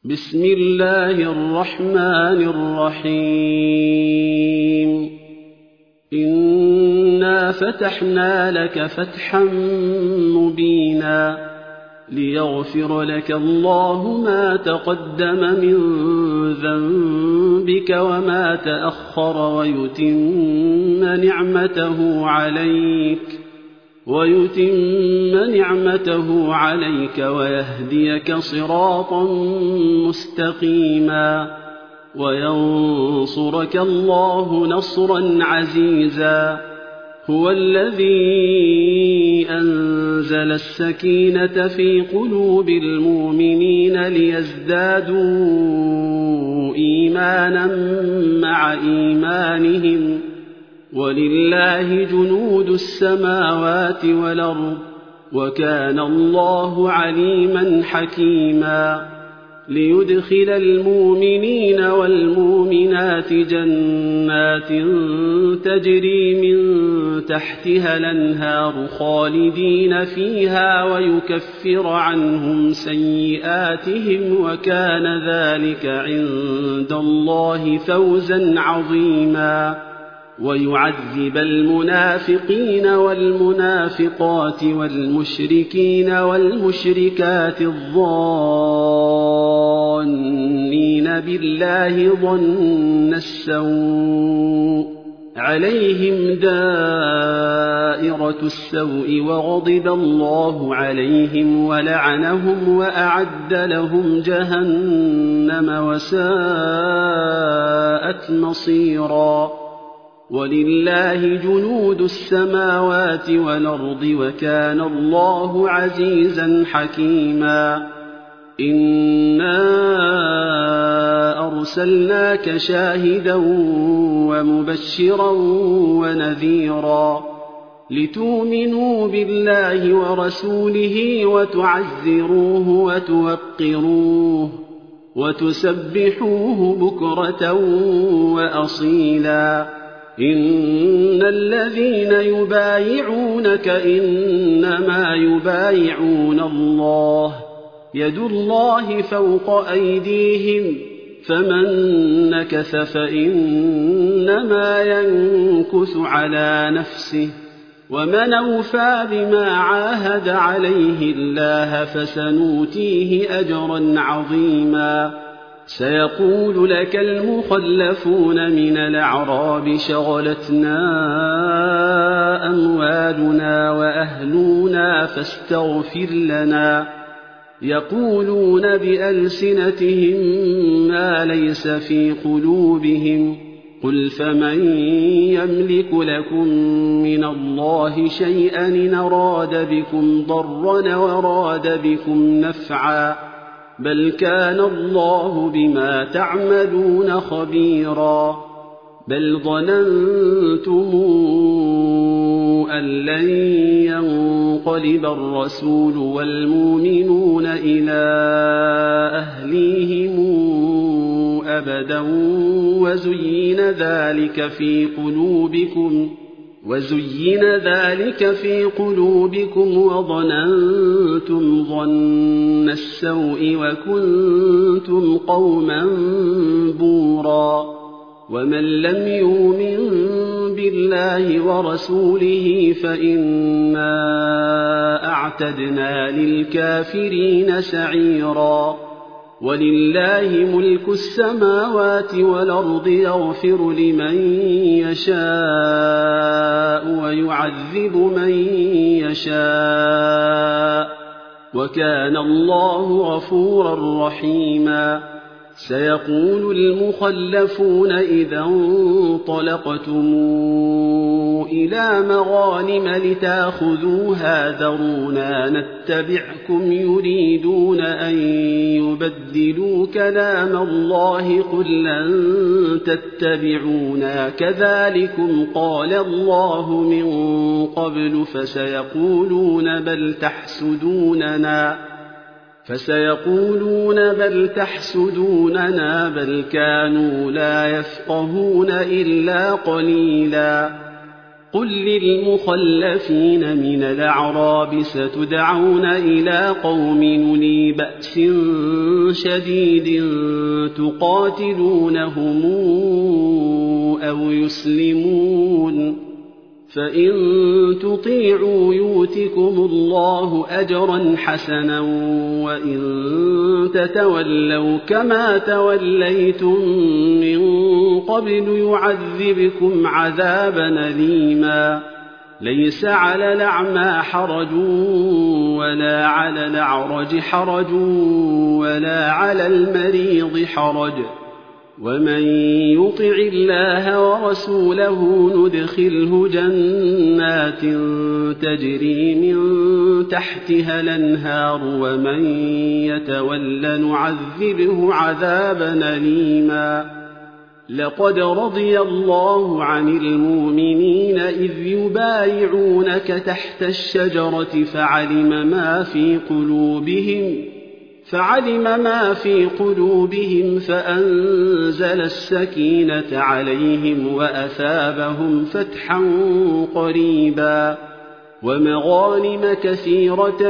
بسم الله الرحمن الرحيم إنا فتحنا لك فتحا مبينا ليغفر لك الله ما تقدم من ذنبك وما تأخر ويتم نعمته عليك ويهديك صراطا مستقيما وينصرك الله نصرا عزيزا. هو الذي أنزل السكينة في قلوب المؤمنين ليزدادوا إيمانا مع إيمانهم ولله جنود السماوات والأرض وكان الله عليما حكيما. ليدخل المؤمنين والمؤمنات جنات تجري من تحتها الأنهار خالدين فيها ويكفر عنهم سيئاتهم وكان ذلك عند الله فوزا عظيما. ويعذب المنافقين والمنافقات والمشركين والمشركات الظانين بالله ظن السوء عليهم دائرة السوء وغضب الله عليهم ولعنهم وأعد لهم جهنم وساءت مصيرا. ولله جنود السماوات والأرض وكان الله عزيزا حكيما. إنا أرسلناك شاهدا ومبشرا ونذيرا لتؤمنوا بالله ورسوله وتعزروه وتوقروه وتسبحوه بكرة وأصيلا. إن الذين يبايعونك إنما يبايعون الله يد الله فوق أيديهم فمن نكث فإنما ينكث على نفسه ومن أوفى بما عاهد عليه الله فسنؤتيه أجرا عظيما. سيقول لك المخلفون من الأعراب شغلتنا أموالنا وأهلنا فاستغفر لنا يقولون بألسنتهم ما ليس في قلوبهم قل فمن يملك لكم من الله شيئا إن أراد بكم ضرا وراد بكم نفعا بل كان الله بما تعملون خبيرا. بل ظننتم أن لن ينقلب الرسول والمؤمنون إلى أهليهم أبدا وزين ذلك في قلوبكم وظننتم ظن السوء وكنتم قوما بورا. ومن لم يؤمن بالله ورسوله فإنا أعتدنا للكافرين سعيرا. ولله ملك السماوات والأرض يغفر لمن يشاء ويعذب من يشاء وكان الله غفورا رحيما. سيقول المخلفون إذا انطلقتم إلى مغانم لتأخذوها ذرونا نتبعكم يريدون أن يبدلوا كلام الله قل لن تتبعونا كذلكم قال الله من قبل فسيقولون بل تحسدوننا بل كانوا لا يفقهون إلا قليلا. قل للمخلفين من الأعراب ستدعون إلى قوم أولي بأس شديد تقاتلونهم أو يسلمون، فإن تطيعوا يؤتكم الله أجرا حسنا، وإن تتولوا كما توليتم من قبل يعذبكم عذابا أليما. ليس على الأعمى حرج ولا على الأعرج حرج ولا على المريض حرج، ومن يطع الله ورسوله ندخله جنات تجري من تحتها الأنهار، ومن يتول نعذبه عذابا أليما. لقد رضي الله عن المؤمنين إذ يبايعونك تحت الشجرة فعلم ما في قلوبهم فأنزل السكينة عليهم وأثابهم فتحا قريبا، ومغانم كثيرة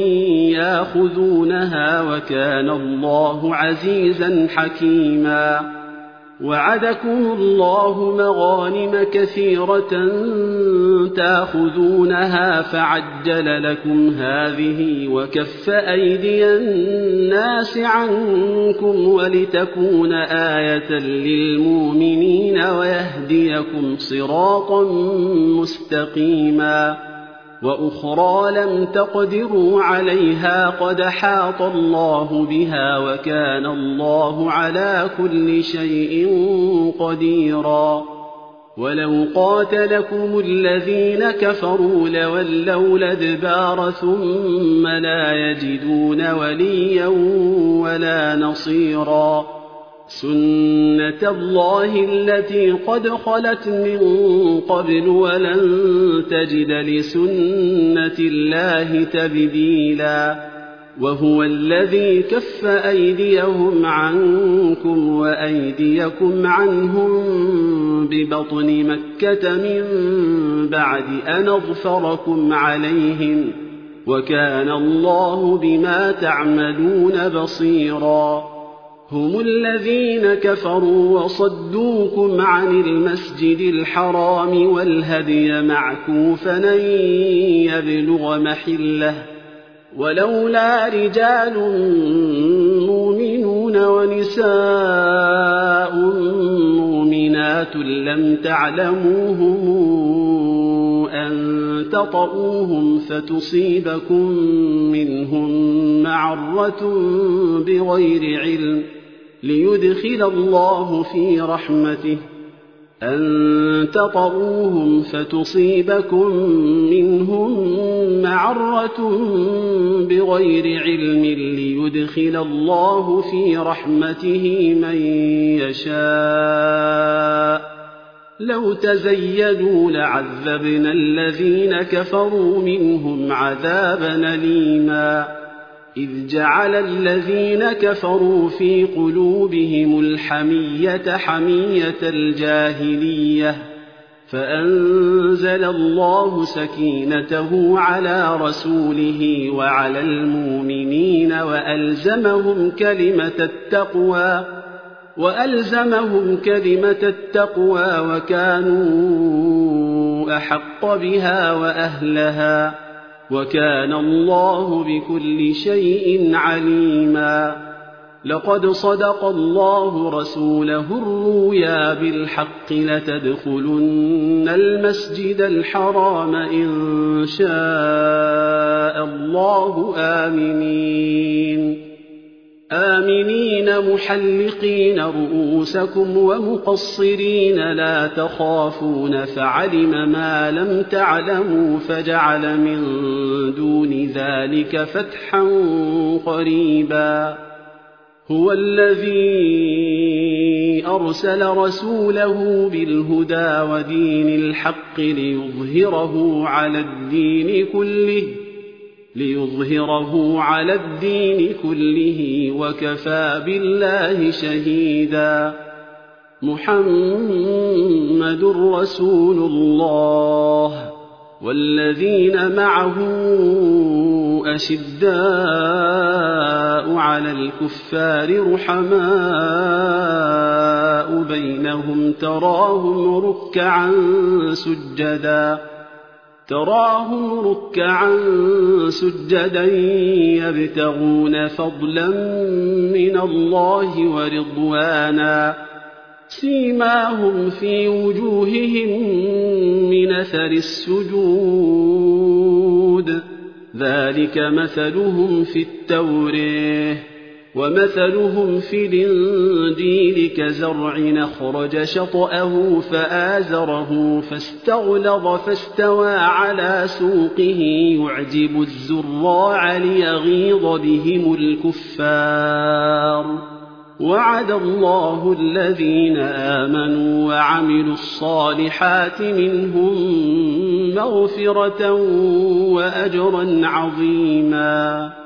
يأخذونها، وكان الله عزيزا حكيما. وعدكم الله مغانم كثيرة تأخذونها فعجل لكم هذه وكف أيدي الناس عنكم ولتكون آية للمؤمنين ويهديكم صراطا مستقيما. وأخرى لم تقدروا عليها قد حاط الله بها، وكان الله على كل شيء قديرا. ولو قاتلكم الذين كفروا لولوا الأدبار ثم لا يجدون وليا ولا نصيرا. سنة الله التي قد خلت من قبل ولن تجد لسنة الله تبديلا. وهو الذي كف أيديهم عنكم وأيديكم عنهم ببطن مكة من بعد أن أظفركم عليهم، وكان الله بما تعملون بصيرا. هم الذين كفروا وصدوكم عن المسجد الحرام والهدي معكوفا أن يبلغ محله، ولولا رجال مؤمنون ونساء مؤمنات لم تعلموهم أن تطؤوهم فتصيبكم منهم معرة بغير علم ليدخل الله في رحمته، أن تطؤوهم فتصيبكم منهم معرة بغير علم ليدخل الله في رحمته من يشاء. لو تزيدوا لعذبنا الذين كفروا منهم عذابا أليما. إذ جعل الذين كفروا في قلوبهم الحمية حمية الجاهلية، فأنزل الله سكينته على رسوله وعلى المؤمنين وألزمهم كلمة التقوى وكانوا أحق بها وأهلها، وكان الله بكل شيء عليما. لقد صدق الله رسوله الرؤيا بالحق لتدخلن المسجد الحرام إن شاء الله آمنين محلقين رؤوسكم ومقصرين لا تخافون، فعلم ما لم تعلموا فجعل من دون ذلك فتحا قريبا. هو الذي أرسل رسوله بالهدى ودين الحق ليظهره على الدين كله وكفى بالله شهيدا. محمد رسول الله والذين معه أشداء على الكفار رحماء بينهم تراهم ركعا سجدا يبتغون فضلا من الله ورضوانا سيماهم في وجوههم من أثر السجود ذلك مثلهم في التوراة ومثلهم في الإنجيل كزرع أخرج شطأه فآزره فاستغلظ فاستوى على سوقه يعجب الزراع ليغيظ بهم الكفار وعد الله الذين آمنوا وعملوا الصالحات منهم مغفرة وأجرا عظيما